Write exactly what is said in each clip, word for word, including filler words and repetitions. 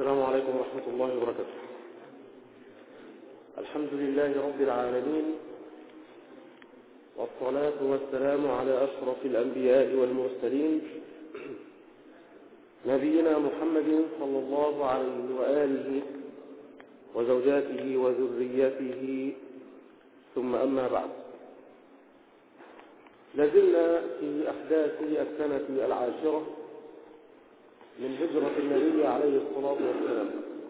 السلام عليكم ورحمة الله وبركاته. الحمد لله رب العالمين، والصلاة والسلام على أشرف الأنبياء والمرسلين نبينا محمد صلى الله عليه وآله وزوجاته وذريته، ثم أما بعد. لازلنا في أحداث السنة العاشرة من هجرة النبي عليه الصلاة والسلام.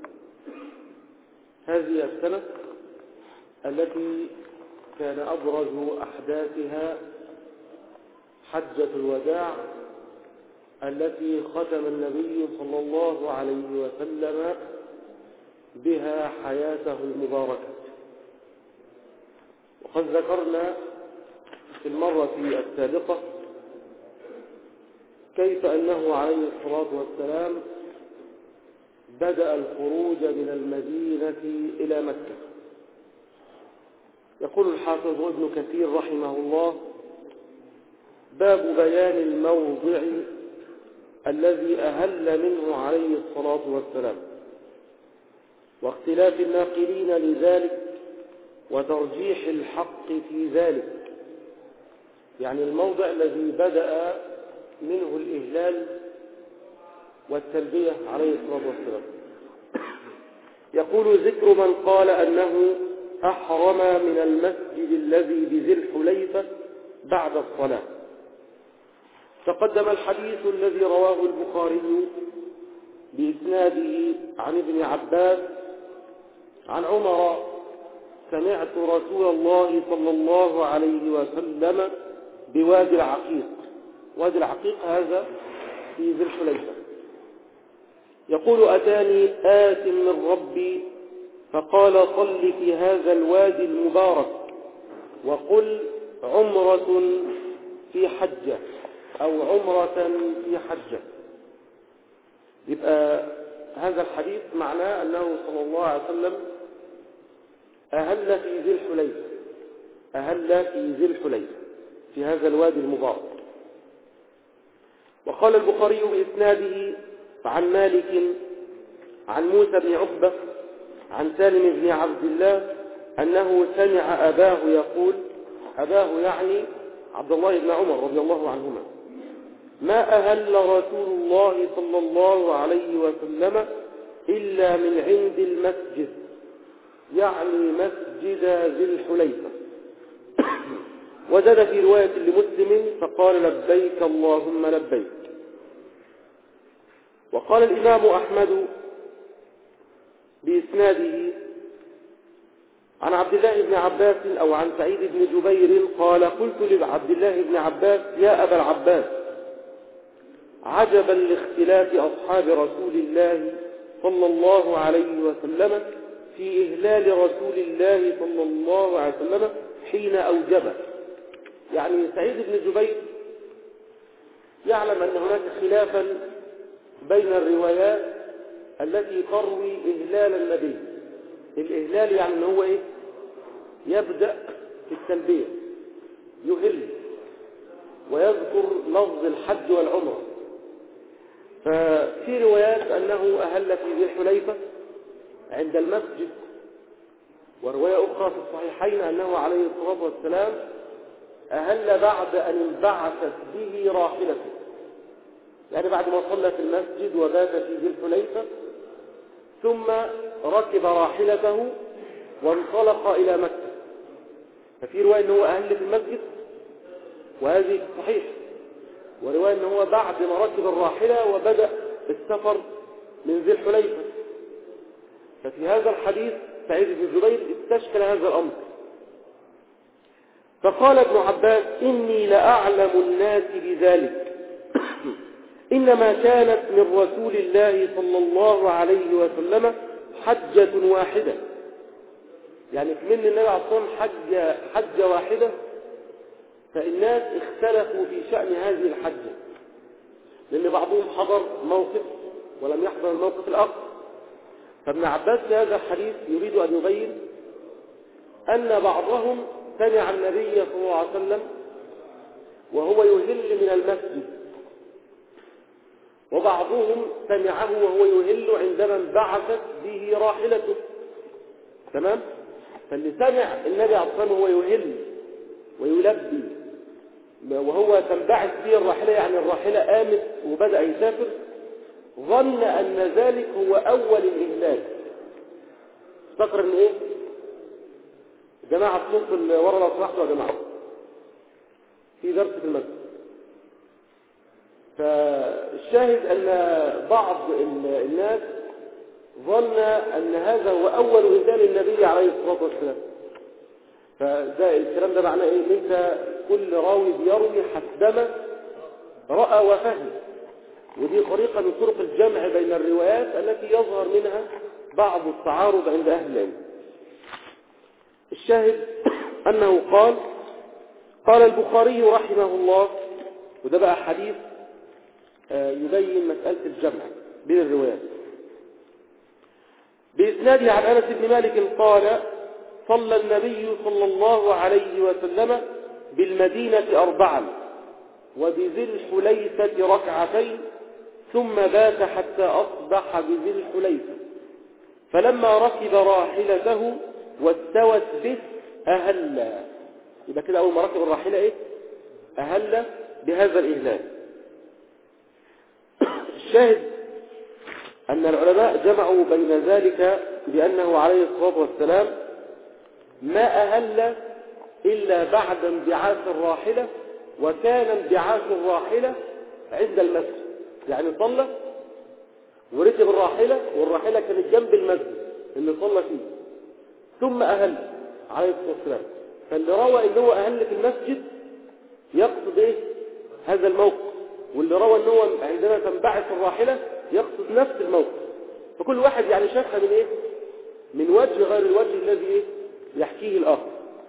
هذه السنة التي كان أبرز أحداثها حجة الوداع التي ختم النبي صلى الله عليه وسلم بها حياته المباركة. وقد ذكرنا في المرة السابقة كيف أنه عليه الصلاة والسلام بدأ الخروج من المدينة إلى مكة. يقول الحافظ ابن كثير رحمه الله: باب بيان الموضع الذي أهل منه عليه الصلاة والسلام، واختلاف الناقلين لذلك، وترجيح الحق في ذلك. يعني الموضع الذي بدأ منه الإهلال والتلبية عليه الصلاة والسلام. يقول: ذكر من قال أنه أحرم من المسجد الذي بذي الحليفة بعد الصلاة. تقدم الحديث الذي رواه البخاري بإسناده عن ابن عباس عن عمر: سمعت رسول الله صلى الله عليه وسلم بوادي العقيق. وادي العقيق هذا في ذي الحليفة. يقول: أتاني آت من ربي فقال: صل في هذا الوادي المبارك وقل عمرة في حجة أو عمرة في حجة. يبقى هذا الحديث معناه أنه صلى الله عليه وسلم أهل في ذي الحليفة أهل في ذي الحليفة في هذا الوادي المبارك. وقال البخاري بإسناده عن مالك عن موسى بن عقبة عن سالم بن عبد الله أنه سمع أباه يقول، أباه يعني عبد الله بن عمر رضي الله عنهما: ما أهل رسول الله صلى الله عليه وسلم إلا من عند المسجد، يعني مسجد ذي الحليفة. وزاد في رواية لمسلم: فقال: لبيك اللهم لبيك. وقال الإمام أحمد بإسناده عن عبد الله بن عباس أو عن سعيد بن جبير قال: قلت لعبد الله بن عباس: يا أبا العباس، عجبا لاختلاف أصحاب رسول الله صلى الله عليه وسلم في إهلال رسول الله صلى الله عليه وسلم حين أوجبه. يعني سعيد بن جبير يعلم أن هناك خلافا بين الروايات التي تروي إهلال النبي. الإهلال يعني أنه هو إيه؟ يبدأ في التلبية، يهل ويذكر لفظ الحج والعمرة. ففي روايات أنه أهل في ذي الحليفة عند المسجد، ورواية أخرى في الصحيحين أنه عليه الصلاة والسلام أهل بعد أن انبعثت به راحلته، يعني بعد ما صلى في المسجد وبات في ذي الحليفة ثم ركب راحلته وانطلق إلى مكة. ففي رواية أنه أهل في المسجد وهذه صحيح، ورواية أنه بعد ما ركب الراحلة وبدأ السفر من ذي الحليفة. ففي هذا الحديث سعيد بن جبير استشكل هذا الأمر، فقال ابن عباس: إني لأعلم الناس بذلك، إنما كانت من رسول الله صلى الله عليه وسلم حجة واحدة. يعني من النبي عليه الصلاة والسلام حجة, حجة واحدة، فالناس اختلفوا في شأن هذه الحجة، لأن بعضهم حضر موقف ولم يحضر الموقف الآخر. فابن عباس في هذا الحديث يريد أن يبين أن بعضهم سمع النبي صلى الله عليه وسلم وهو يهل من المسجد، وبعضهم سمعه وهو يهل عندما انبعثت به راحلته. تمام؟ فاللي سمع النبي عليه الصلاة والسلام وهو يهل ويلبي وهو تنبعث به الراحلة، يعني الراحلة قامت وبدأ يسافر، ظن أن ذلك هو أول الإهلال. افتكر ان ايه؟ جماعة صوت ورا لو صحتوا يا جماعة في درس في المسجد. فالشاهد أن بعض الناس ظن أن هذا هو أول إهلال النبي عليه الصلاة والسلام. فده الكلام ده معناه إيه؟ أنت كل راوي بيروي حسبما رأى وفهم، ودي طريقة من طرق الجمع بين الروايات التي يظهر منها بعض التعارض عند أهل العلم. الشاهد أنه قال قال البخاري رحمه الله، وده بقى حديث يبين مسألة الجمع بين الروايات، بإسناده عن أنس بن مالك قال صلى النبي صلى الله عليه وسلم بالمدينة أربعا وبذي الحليفة ركعتين ثم بات حتى أصبح بذي الحليفة، فلما ركب راحلته واستوت به أهل. يبقى كده أول ما ركب الراحلة إيه؟ أهل بهذا الإهلال. الشاهد أن العلماء جمعوا بين ذلك بأنه عليه الصلاة والسلام ما أهل إلا بعد انبعاث الراحلة، وكان انبعاث الراحلة عند المسجد، يعني صلى وركب الراحلة والراحلة كانت جنب المسجد اللي صلى فيه، ثم أهل عليه الصلاة والسلام. فاللي روى إنه هو أهل في المسجد يقصد إيه؟ هذا الموقف، واللي روى إنه هو عندما تنبعث الراحلة يقصد نفس الموقف. فكل واحد يعني شافها من إيه؟ من وجه غير الوجه الذي إيه؟ يحكيه الآخر.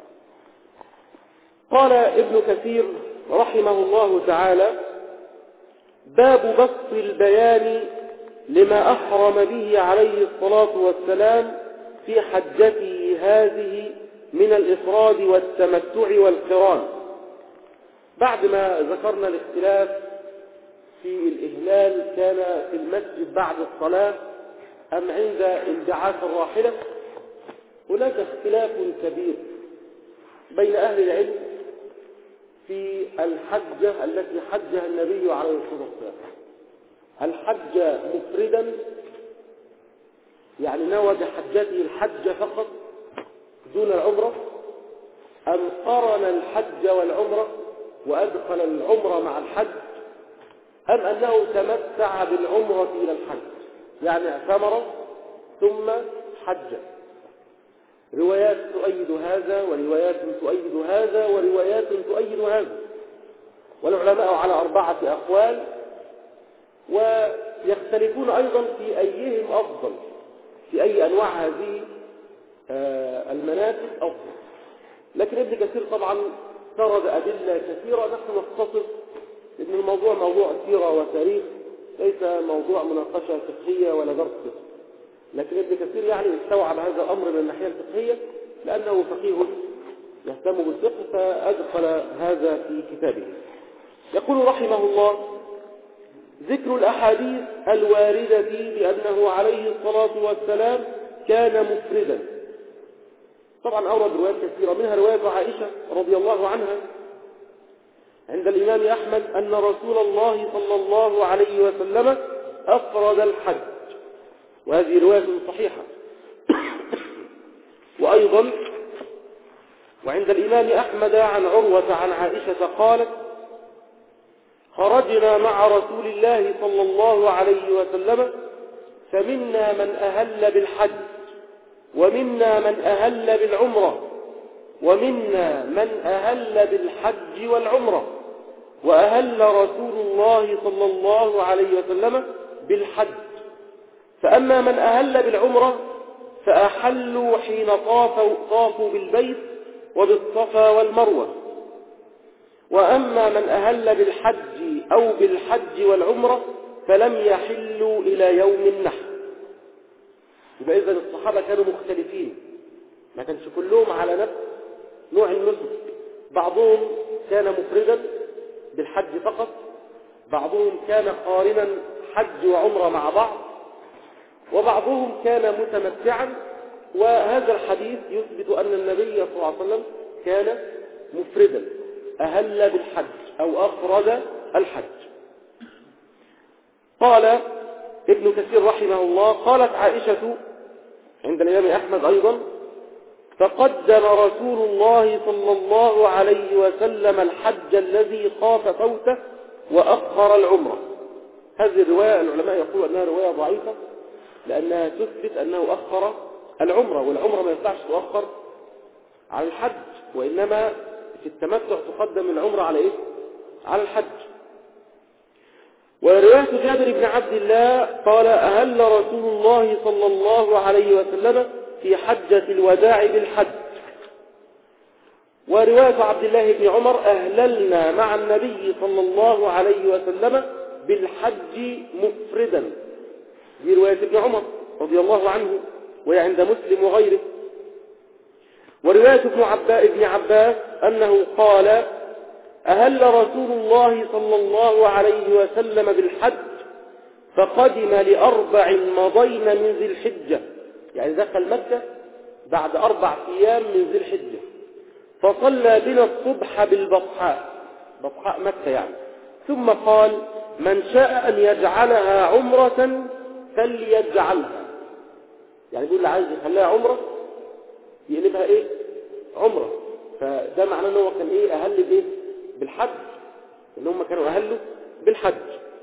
قال ابن كثير رحمه الله تعالى باب بسط البيان لما أحرم به عليه الصلاة والسلام في حجته هذه من الإفراد والتمتع والقران. بعد ما ذكرنا الاختلاف في الإهلال كان في المسجد بعد الصلاة أم عند انبعاث الراحلة، هناك اختلاف كبير بين أهل العلم في الحجة التي حجها النبي عليه الصلاة والسلام. هل حج مفردا يعني نوى بحجته الحج فقط دون العمرة، أم قرن الحج والعمرة وأدخل العمرة مع الحج، أم أنه تمتع بالعمرة إلى الحج يعني اعتمر ثم حج؟ روايات تؤيد هذا وروايات تؤيد هذا وروايات تؤيد هذا، والعلماء على أربعة أقوال، ويختلفون أيضا في أيهم أفضل، في أي أنواع هذه المناسك أفضل. لكن ابن كثير طبعا سرد أدلة كثيرة، نحن نختصر لأن الموضوع موضوع سيرة وتاريخ، ليس موضوع مناقشة فقهية ولا درس فقه. لكن ابن كثير يعني استوعب هذا الأمر من الناحية الفقهية لأنه فقيه يهتم بالفقه، فأدخل هذا في كتابه. يقول رحمه الله ذكر الأحاديث الواردة بأنه عليه الصلاة والسلام كان مفردا. طبعا أورد روايات كثيرة، منها رواية عائشة رضي الله عنها عند الإمام أحمد أن رسول الله صلى الله عليه وسلم أفرد الحج، وهذه رواية صحيحة. وأيضا وعند الإمام أحمد عن عروة عن عائشة قالت خرجنا مع رسول الله صلى الله عليه وسلم فمنا من أهل بالحج ومنا من أهل بالعمرة ومنا من أهل بالحج والعمرة، وأهل رسول الله صلى الله عليه وسلم بالحج، فأما من أهل بالعمرة فأحلوا حين طافوا, طافوا بالبيت وبالصفا والمروة، وأما من أهل بالحج أو بالحج والعمرة فلم يحلوا إلى يوم النحر. يبقى إذن الصحابة كانوا مختلفين، ما كانش كلهم على نفس نوع النسك. بعضهم كان مفردا بالحج فقط، بعضهم كان قارنا حج وعمرة مع بعض، وبعضهم كان متمتعا. وهذا الحديث يثبت أن النبي صلى الله عليه وسلم كان مفردا، أهل بالحج أو أفرد الحج. قال ابن كثير رحمه الله: قالت عائشة عند الإمام أحمد أيضا: فقدم رسول الله صلى الله عليه وسلم الحج الذي خاف فوته وأخر العمرة. هذه الرواية العلماء يقولون أنها رواية ضعيفة، لأنها تثبت أنه أخر العمرة، والعمرة ما ينفعش تؤخر على الحج، وإنما في التمتع تقدم العمرة على إيه؟ على الحج. ورواية جابر بن عبد الله قال: أهل رسول الله صلى الله عليه وسلم في حجة الوداع بالحج. ورواية عبد الله بن عمر: أهللنا مع النبي صلى الله عليه وسلم بالحج مفردا. دي رواية ابن عمر رضي الله عنه، وهي عند مسلم وغيره. ورواية ابن عباس, ابن عباس أنه قال: أهل رسول الله صلى الله عليه وسلم بالحج فقدم لأربع مضين من ذي الحجة، يعني دخل مكة بعد أربع أيام من ذي الحجة، فصلى بنا الصبح بالبطحاء، بطحاء مكة يعني، ثم قال: من شاء أن يجعلها عمرة فليجعلها. يعني يقول اللي عايز يخليها عمرة يقلبها إيه؟ عمرة. فده معناه أنه كان إيه؟ أهل بإيه؟ بالحج، إن هم كانوا أهلوا بالحج.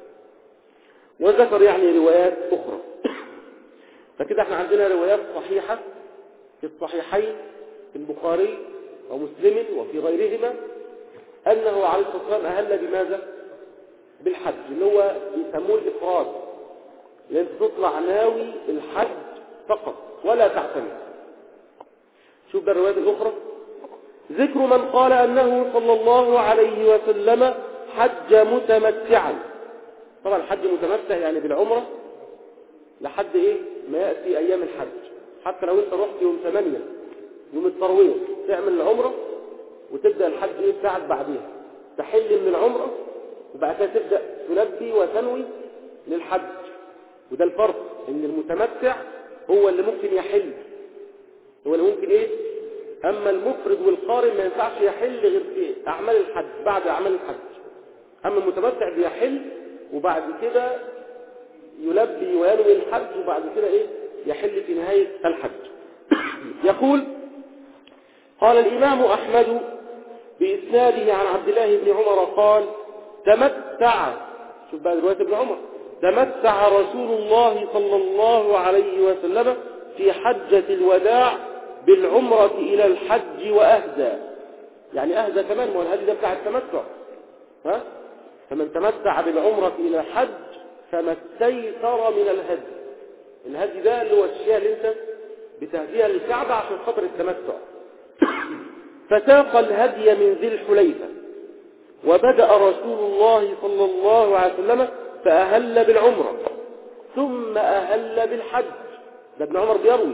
وذكر يعني روايات أخرى. فكده احنا عندنا روايات صحيحة في الصحيحين في البخاري ومسلم وفي غيرهما أنه عليه الصلاة والسلام أهل بماذا؟ بالحج، اللي هو يسموه الإفراد، لأن تطلع ناوي الحج فقط ولا تعتمد. شوف ده الروايات الأخرى. ذكر من قال أنه صلى الله عليه وسلم حج متمتعا. طبعا الحج متمتع يعني بالعمرة لحد إيه؟ ما يأتي أيام الحج. حتى لو أنت رحت يوم ثمانية يوم التروية تعمل العمرة وتبدأ الحج إيه بتاعك بعديها، تحل من العمرة وبعد كده تبدأ تلبي وتنوي للحج. وده الفرق، إن المتمتع هو اللي ممكن يحل، هو اللي ممكن إيه. أما المفرد والقارن ما ينفعش يحل غير في أعمال الحج، بعد أعمال الحج. أما المتمتع بيحل وبعد كده يلبي وينوي الحج وبعد كده إيه يحل في نهاية الحج. يقول: قال الإمام أحمد بإسناده عن عبد الله بن عمر قال: تمتع، شوف بقى رواية ابن عمر، تمتع رسول الله صلى الله عليه وسلم في حجة الوداع بالعمرة إلى الحج وأهدى. يعني أهدى كمان، ما الهدي ده بتاع التمتع، ها؟ فمن تمتع بالعمرة إلى الحج فما استيسر من الهدي. الهدي ده اللي هو الشيء اللي انت بتهديها للكعبة عشان خاطر التمتع. فساق الهدي من ذي الحليفة، وبدأ رسول الله صلى الله عليه وسلم فأهل بالعمرة ثم أهل بالحج. ده ابن عمر بيروي: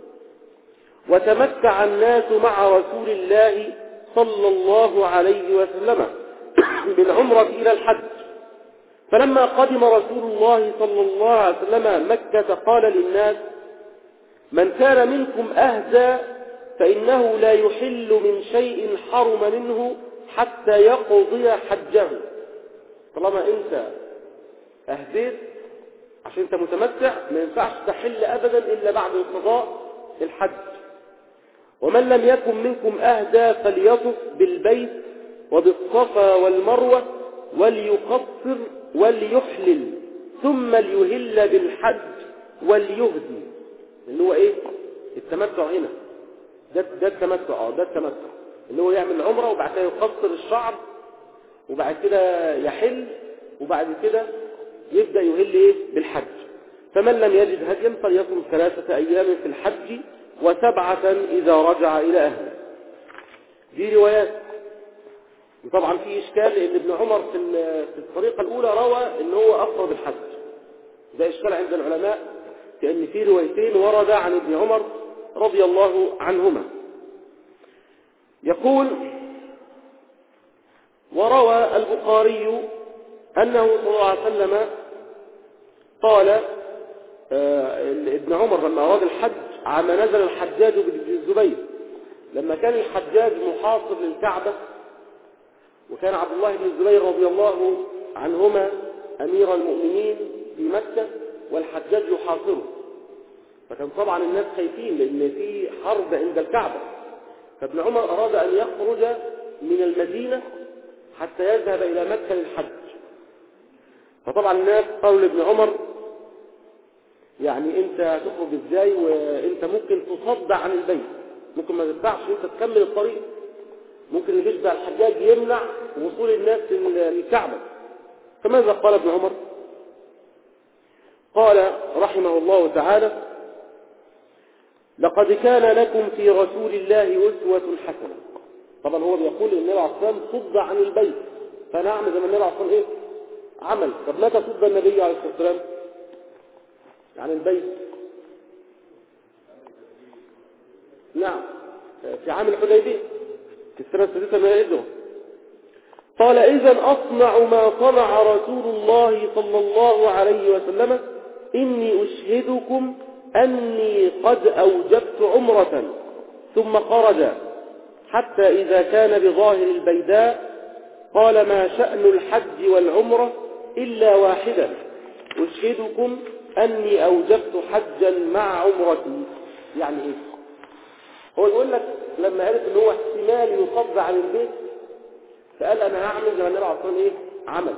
وتمتع الناس مع رسول الله صلى الله عليه وسلم بالعمرة إلى الحج. فلما قدم رسول الله صلى الله عليه وسلم مكة قال للناس: من كان منكم أهدى فإنه لا يحل من شيء حرم منه حتى يقضي حجه. طالما أنت أهديت عشان أنت متمتع ما ينفعش تحل أبدا إلا بعد انقضاء الحج. ومن لم يكن منكم أهدى فليطف بالبيت وبالصفا والمروة وليقصر وليحلل ثم ليهل بالحج وليهدي. اللي هو ايه التمتع هنا، ده ده التمتع اه ده التمتع اللي هو يعمل العمره وبعد كده يقصر الشعر وبعد كده يحل وبعد كده يبدا يهل ايه بالحج. فمن لم يجد هديا فليصم ثلاثه ايام في الحج وسبعه اذا رجع الى اهله. دي روايات. وطبعا في اشكال لان ابن عمر في في الطريقه الاولى روى ان هو افرض الحج. ده اشكال عند العلماء لأن في روايتين ورد عن ابن عمر رضي الله عنهما. يقول: وروى البخاري أنه صلى الله عليه وسلم قال آه ابن عمر لما أراد الحج عام نزل الحجاج بن الزبير، لما كان الحجاج محاصر للكعبة، وكان عبد الله بن الزبير رضي الله عنهما أمير المؤمنين في مكة والحجاج يحاصره، فكان طبعا الناس خايفين لأن في حرب عند الكعبة. فابن عمر أراد أن يخرج من المدينة حتى يذهب إلى مكة للحج. فطبعا الناس قالوا لابن عمر يعني أنت تخرج إزاي وأنت ممكن تصد عن البيت، ممكن ما تدفعش أنت تكمل الطريق، ممكن اللي يشبه الحجاج يمنع وصول الناس للكعبة. فماذا قال ابن عمر؟ قال رحمه الله تعالى: لقد كان لكم في رسول الله أسوة حسنة. طبعا هو بيقول ان النبي عليه الصلاة والسلام صد عن البيت، فنعم زي ما النبي عليه الصلاة والسلام ايه عمل. طب متى صد النبي عليه الصلاة والسلام عن البيت؟ نعم في عام الحديبية في السنة السادسة من الهجرة. قال: إذن أصنع ما صنع رسول الله صلى الله عليه وسلم، إني أشهدكم أني قد أوجبت عمرة. ثم خرج حتى إذا كان بظاهر البيداء قال: ما شأن الحج والعمرة إلا واحدة، أشهدكم أني أوجبت حجا مع عمرتي. يعني إيه؟ هو يقول لك لما عرف أنه هو احتمال يصد عن البيت فقال أنا هعمل زي ما النبي عليه الصلاة والسلام إيه عمل،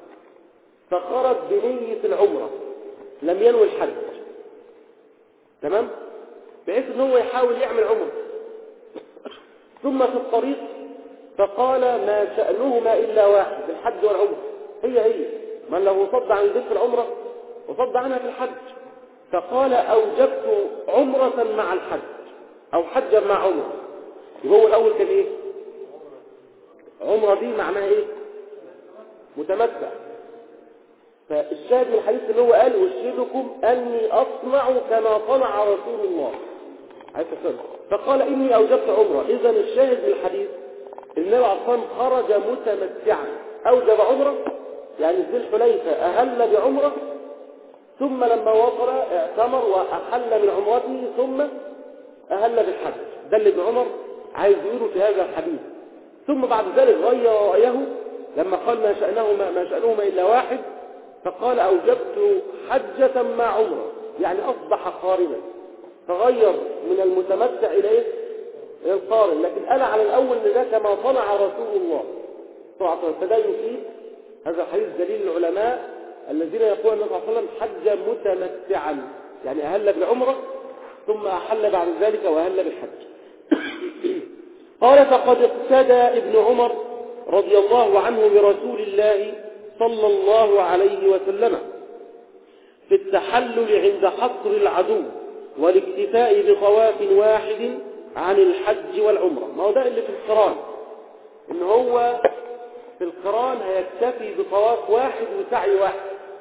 فخرج بنية العمرة لم ينوي الحج، تمام، بحيث أنه هو يحاول يعمل عمرة. ثم في الطريق فقال: ما شأنهما إلا واحد، الحج والعمرة هي هي، من لو صد عن البيت في العمرة وصد عنها في الحج. فقال: أوجبت عمرة مع الحج أو حجا مع عمرة. وهو الأول كان إيه؟ عمرة دي معناها إيه؟ متمتع. فالشاهد من الحديث اللي هو قال: أشهدكم أني أصنع كما صنع رسول الله عليه الصلاة والسلام. فقال: إني أوجبت عمرة. إذن الشاهد من الحديث النبي عليه الصلاة والسلام خرج متمتعا، أوجب عمرة يعني ذي الحليفة أهل بعمرة، ثم لما وصل اعتمر وأحل من عمرته ثم أهل بالحج. ده اللي ابن عمر عايز يقوله في هذا الحديث. ثم بعد ذلك غير رأيه لما قال: ما شأنهما ما شأنهما إلا واحد، فقال: أوجبت حجة مع عمرة، يعني أصبح قارنا، فغير من المتمتع إلى إيه؟ إلى القارن. لكن قال على الأول إن ده كما صنع رسول الله صلى الله عليه وسلم. فده يفيد هذا الحديث دليل العلماء الذين يقولون النبي صلى الله عليه وسلم حج متمتعا، يعني أهل بالعمرة ثم أحل بعد ذلك وأهل بالحج. قال: فقد اقتدى ابن عمر رضي الله عنه برسول الله صلى الله عليه وسلم في التحلل عند حصر العدو والاكتفاء بطواف واحد عن الحج والعمرة. ما هو ده اللي في القران، إن هو في القران هيكتفي بطواف واحد وسعي واحد.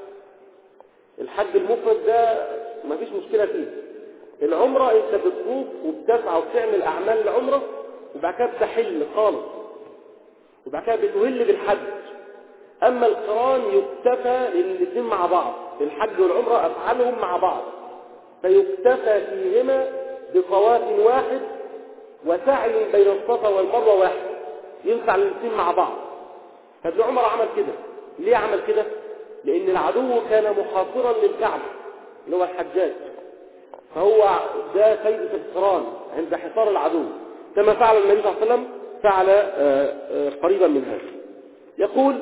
الحج المفرد ده ما فيش مشكلة فيه. العمرة انت بتطوف وبتسعى وبتعمل أعمال العمرة وبعد كده بتحل خالص وبعد كده بتهل بالحج. أما القران يكتفى الاثنين مع بعض، الحج والعمرة أفعالهم مع بعض، فيكتفى فيهما بطواف واحد وسعي بين الصفا والمروة واحد، ينفع الاثنين مع بعض. فابن عمر عمل كده. ليه عمل كده؟ لأن العدو كان محاصرا للكعبة اللي هو الحجاج، فهو ده فايدة القران عند حصار العدو، كما فعل النبي صلى الله عليه وسلم فعل قريبا من هذا. يقول: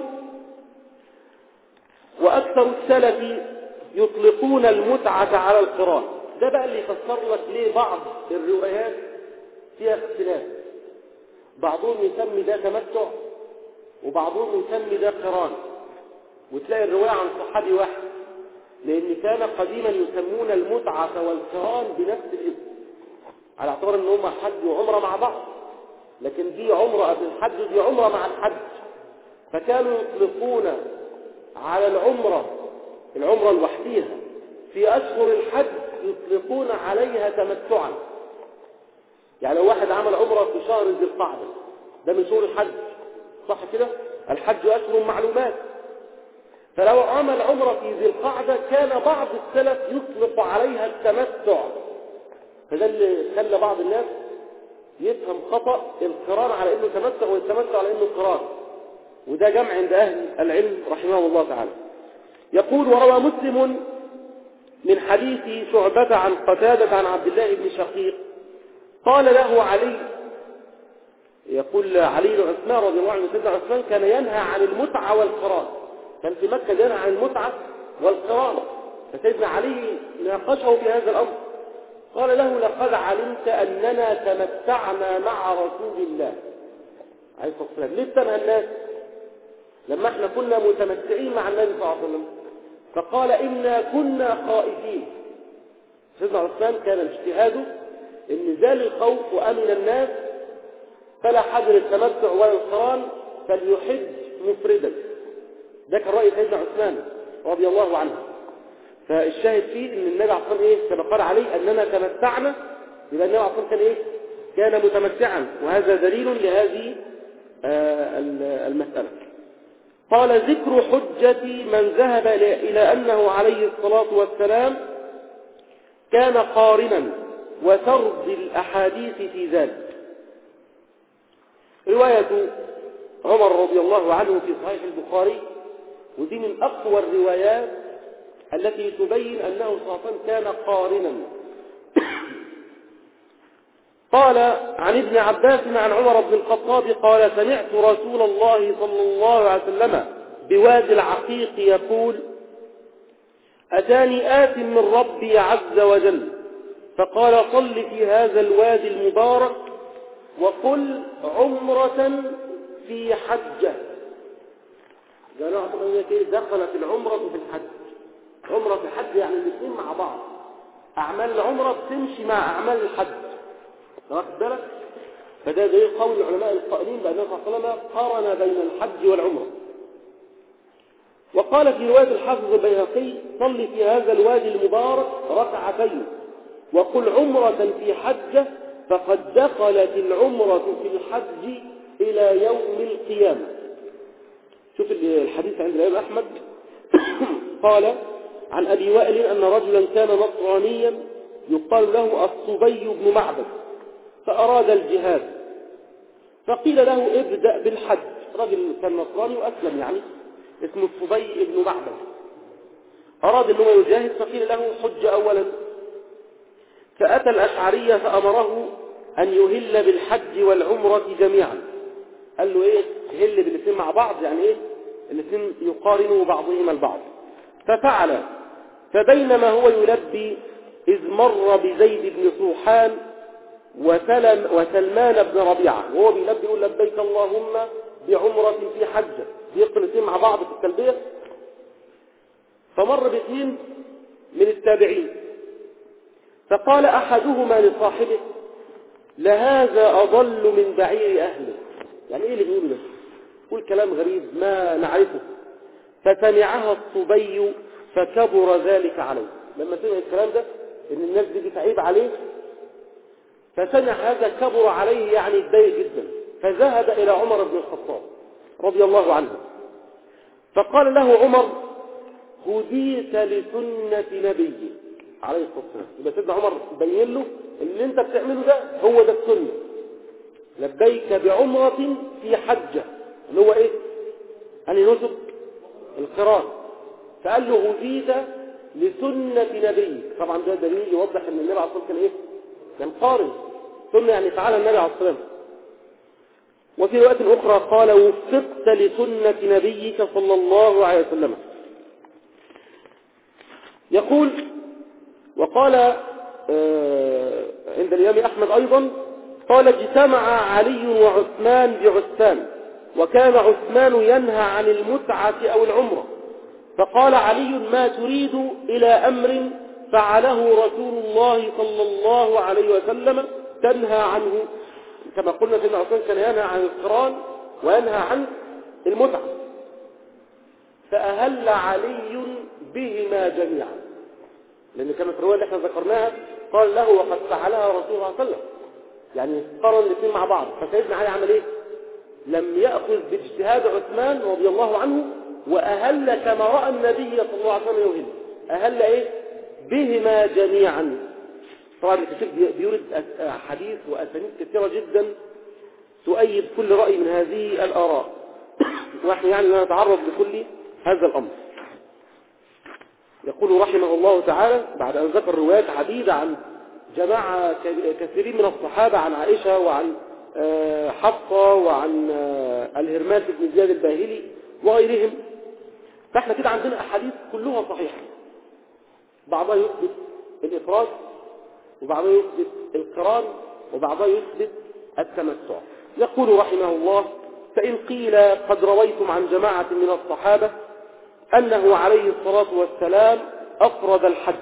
وأكثر السلف يطلقون المتعة على القران. ده بقى اللي يفسر لك ليه بعض الروايات فيها اختلاف، بعضهم يسمي ده تمتع وبعضهم يسمي ده قران، وتلاقي الرواية عن صحابي واحد، لأن كان قديما يسمون المتعة والقران بنفس الاسم على اعتبار ان هم حج وعمرة مع بعض، لكن دي عمرة قبل الحج ودي عمرة مع الحج. فكانوا يطلقون على العمرة العمرة لوحديها في أشهر الحج يطلقون عليها تمتعا. يعني لو واحد عمل عمرة في شهر ذي القعدة، ده من شهور الحج، صح كده؟ الحج أشهر معلومات، فلو عمل عمرة في ذي القعدة كان بعض السلف يطلق عليها التمتع، فده اللي خلى بعض الناس يفهم خطأ القران على انه تمتع والتمتع على انه قران، وده جمع عند اهل العلم رحمه الله تعالى. يقول: وروى مسلم من حديث شعبة عن قتادة عن عبد الله بن شقيق قال له علي، يقول علي بن عثمان رضي الله عنه سيدنا عثمان كان ينهى عن المتعة والقران، كان في مكة ينهى عن المتعة والقران، فسيدنا علي ناقشه في هذا الأمر، قال له: لقد علمت أننا تمتعنا مع رسول الله عليه الصلاة والسلام. ليه تنهى الناس لما احنا كنا متمتعين مع النبي صلى الله عليه وسلم؟ فقال: إنا كنا خائفين. سيدنا عثمان كان اجتهاده ان زال الخوف وأمن الناس، فلا حجر التمتع ولا القران، فليحج مفردا. ده كان رأي سيدنا عثمان رضي الله عنه. فالشاهد فيه ان النبي عليه الصلاة والسلام ايه كما قال عليه اننا تمتعنا، يبقى النبي عليه الصلاة والسلام كان ايه كان متمتعا، وهذا دليل لهذه آه المسألة. قال: ذكر حجة من ذهب إلى أنه عليه الصلاة والسلام كان قارنا وسرد الأحاديث في ذلك. رواية عمر رضي الله عنه في صحيح البخاري، ودي من أقوى الروايات التي تبين أنه صلى الله عليه وسلم كان قارنا. قال عن ابن عباس عن عمر بن الخطاب قال: سمعت رسول الله صلى الله عليه وسلم بوادي العقيق يقول: أتاني آت من ربي عز وجل فقال: صل في هذا الوادي المبارك وقل عمرة في حجة. دخلت العمرة في الحج، عمرة في الحج يعني الاثنين مع بعض، أعمال العمرة بتمشي مع أعمال الحج، واخد بالك؟ فده دليل قول العلماء القائلين بأن النبي صلى الله عليه وسلم قارن بين الحج والعمرة. وقال في رواية الحافظ البيهقي: صل في هذا الوادي المبارك ركعتين وقل عمرة في حجة فقد دخلت العمرة في الحج إلى يوم القيامة. شوف الحديث عند الإمام أحمد قال عن أبي وائل أن رجلا كان نصرانيا يقال له الصبي بن معبد فأراد الجهاد، فقيل له: ابدأ بالحج. رجل كان نصراني وأسلم يعني اسمه الصبي بن معبد، أراد أنه يجاهد، فقيل له: حج أولا. فأتى الأشعرية فأمره أن يهل بالحج والعمرة جميعا. قال له إيه يهل بالاثنين مع بعض، يعني إيه الاثنين يقارنوا بعضهما البعض. ففعل، فبينما هو يلبي إذ مر بزيد بن صوحان وسلم وسلمان بن ربيعة، وهو بيلبي يقول: لبيك اللهم بعمرة في حجة، بيقل الاثنين مع بعض في التلبية. فمر باثنين من التابعين، فقال أحدهما لصاحبه: لهذا أضل من بعير أهله. يعني إيه اللي بيقوله ده؟ يقول كلام غريب ما نعرفه. فسمعها الصبي فكبر ذلك عليه. لما سمع الكلام ده إن الناس دي بتعيب عليه، فسمع هذا كبر عليه، يعني اتضايق جدا، فذهب إلى عمر بن الخطاب رضي الله عنه فقال له عمر: هديت لسنة نبي عليه الصلاة والسلام. يبقى سيدنا عمر بين له اللي انت بتعمله ده هو ده السنة، لبيك بعمرة في حجة، اللي هو ايه؟ قال لي نسك القران. فقال له: هديت لسنة نبي. طبعا ده دليل يوضح ان النبي عليه الصلاة والسلام كان ايه؟ كان قارن سنة، يعني فعل النبي عليه الصلاة والسلام. وفي رواية أخرى قال: وفقت لسنة نبيك صلى الله عليه وسلم. يقول: وقال آه عند الإمام أحمد أيضا قال: اجتمع علي وعثمان بعثمان، وكان عثمان ينهى عن المتعة أو العمرة، فقال علي: ما تريد إلى أمر فعله رسول الله صلى الله عليه وسلم تنهى عنه. كما قلنا سيدنا عثمان كان ينهى عن القران وينهى عن المتعة، فأهل علي بهما جميعا، لأن كما في الرواية اللي احنا ذكرناها قال له: وقد فعلها رسول الله صلى الله عليه وسلم، يعني قرن الاثنين مع بعض. فسيدنا علي عمل ايه؟ لم يأخذ باجتهاد عثمان رضي الله عنه، وأهل كما رأى النبي صلى الله عليه وسلم يهل. أهل إيه؟ بهما جميعا. طبعا كثير بيورد حديث وأسانيد كثيرة جدا تؤيد كل رأي من هذه الآراء، ونحن يعني لا نتعرض لكل هذا الأمر. يقول رحمه الله تعالى بعد أن ذكر روايات عديدة عن جماعة كثيرين من الصحابة، عن عائشة وعن حفصة وعن الهرماس بن زياد الباهلي وغيرهم، فاحنا كده عندنا أحاديث كلها صحيحة، بعضها يثبت الإفراد وبعضها يثبت القران وبعضها يثبت التمتع. يقول رحمه الله: فإن قيل قد رويتم عن جماعة من الصحابة أنه عليه الصلاة والسلام أفرد الحج،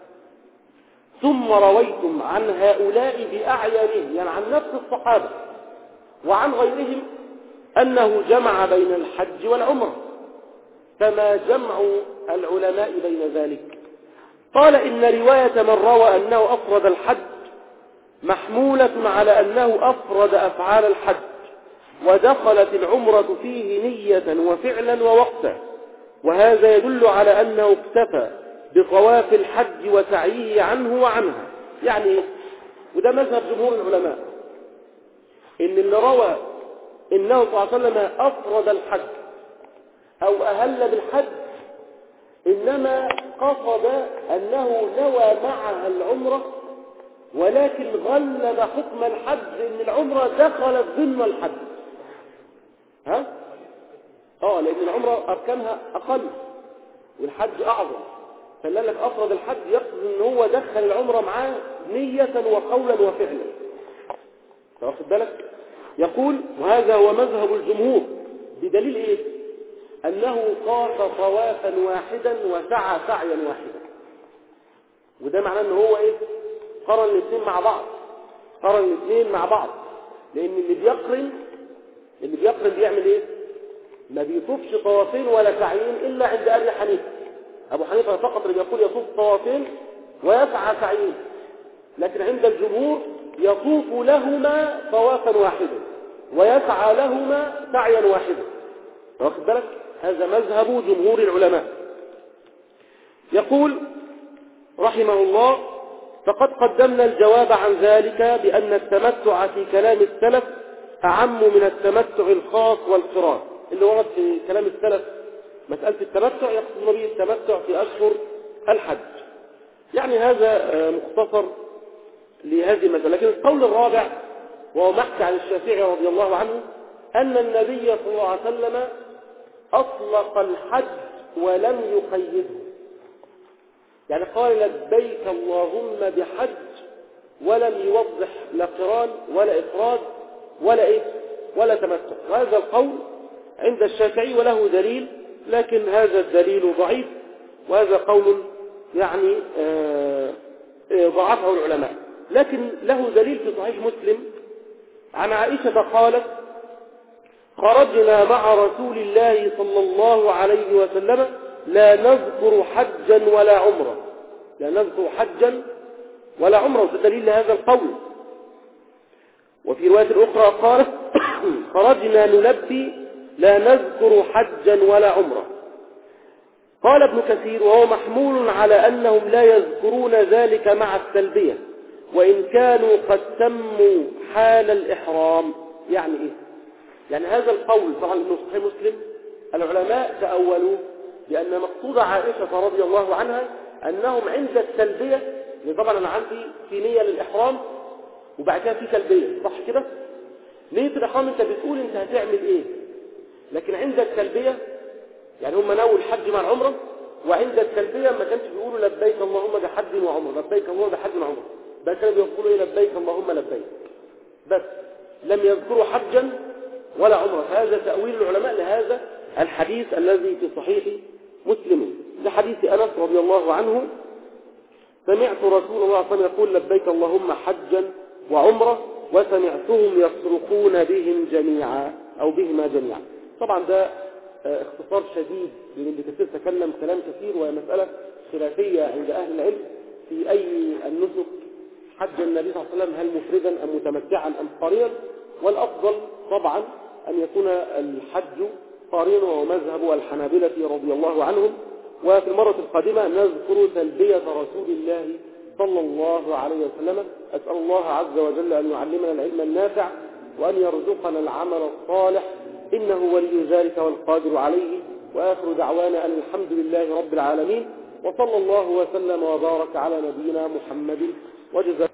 ثم رويتم عن هؤلاء بأعيانهم، يعني عن نفس الصحابة وعن غيرهم، أنه جمع بين الحج والعمرة، فما جمع العلماء بين ذلك؟ قال: إن رواية من روى أنه أفرد الحج محمولة على أنه أفرد أفعال الحج، ودخلت العمرة فيه نية وفعلا ووقتا، وهذا يدل على أنه اكتفى بطواف الحج وسعيه عنه وعنها. يعني وده مذهب جمهور العلماء، إن اللي روى إنه صلى الله عليه وسلم أفرد الحج أو أهل بالحج إنما قصد أنه نوى معها العمرة، ولكن غلب حكم الحج إن العمرة دخلت ضمن الحج. ها؟ آه لأن العمرة أركانها أقل والحج أعظم، فاللي لك أفرد الحج يقصد إن هو دخل العمرة معاه نية وقولا وفعلا. واخد بالك؟ يقول: وهذا هو مذهب الجمهور، بدليل إيه؟ أنه طاف طوافا واحدا وسعى سعيا واحدا، وده معناه أنه هو إيه؟ قرن الاثنين مع بعض، قرن الاثنين مع بعض، لأن اللي بيقرن اللي بيقرن بيعمل إيه؟ ما بيطوفش طوافين ولا سعيين إلا عند أبي حنيفة. أبو حنيفة فقط اللي بيقول يطوف طوافين ويسعى سعيين، لكن عند الجمهور يطوف لهما طوافا واحدا ويسعى لهما سعيا واحدا. واخد بالك؟ هذا مذهب جمهور العلماء. يقول رحمه الله: فقد قدمنا الجواب عن ذلك بأن التمتع في كلام السلف أعم من التمتع الخاص والقران. اللي ورد في كلام السلف مسألة التمتع يقصد به التمتع في أشهر الحج. يعني هذا مختصر لهذه المسألة. لكن القول الرابع وهو محكي عن الشافعي رضي الله عنه أن النبي صلى الله عليه وسلم أطلق الحج ولم يقيده، يعني قال لبيك اللهم بحج ولم يوضح لا قران ولا إفراد ولا إيه ولا تمتع. وهذا القول عند الشافعي وله دليل، لكن هذا الدليل ضعيف، وهذا قول يعني ضعفه العلماء. لكن له دليل في صحيح مسلم عن عائشة قالت: خرجنا مع رسول الله صلى الله عليه وسلم لا نذكر حجا ولا عمرة، لا نذكر حجا ولا عمرة، وده دليل لهذا القول. وفي رواية أخرى قالت: خرجنا نلبي لا نذكر حجا ولا عمرة. قال ابن كثير: وهو محمول على أنهم لا يذكرون ذلك مع التلبية وإن كانوا قد تموا حال الإحرام. يعني إيه؟ يعني هذا القول طبعا من صحيح مسلم العلماء تأولوا بأن مقصود عائشة رضي الله عنها أنهم عند التلبية، يعني طبعا أنا عندي في نية للإحرام وبعد كده في تلبية، صح كده؟ نية الإحرام أنت بتقول أنت هتعمل إيه، لكن عند التلبية يعني هم نووا الحج مع العمرة، وعند التلبية ما كانش بيقولوا لبيك اللهم بحج وعمرة، لبيك اللهم بحج وعمرة، بل كانوا بيقولوا إيه؟ لبيك اللهم لبيك، بس لم يذكروا حجا ولا عمرة. هذا تأويل العلماء لهذا الحديث الذي في صحيح مسلم، لحديث أنس رضي الله عنه: سمعت رسول الله صلى الله عليه وسلم يقول لبيك اللهم حجا وعمرة وسمعتهم يصرخون بهم جميعا أو بهما جميعا. طبعا ده اختصار شديد، لأن ابن كثير تكلم كلام كثير ومسألة خلافية عند أهل العلم في أي النسك حج النبي صلى الله عليه وسلم، هل مفردا أم متمتعا أم قارنا؟ والأفضل طبعا أن يكون الحج قارين وهو مذهب الحنابلة رضي الله عنهم. وفي المرة القادمة نذكر تلبية رسول الله صلى الله عليه وسلم. أسأل الله عز وجل أن يعلمنا العلم النافع وأن يرزقنا العمل الصالح، إنه ولي ذلك والقادر عليه. وآخر دعوانا أن الحمد لله رب العالمين، وصلى الله وسلم وبارك على نبينا محمد وجزاكم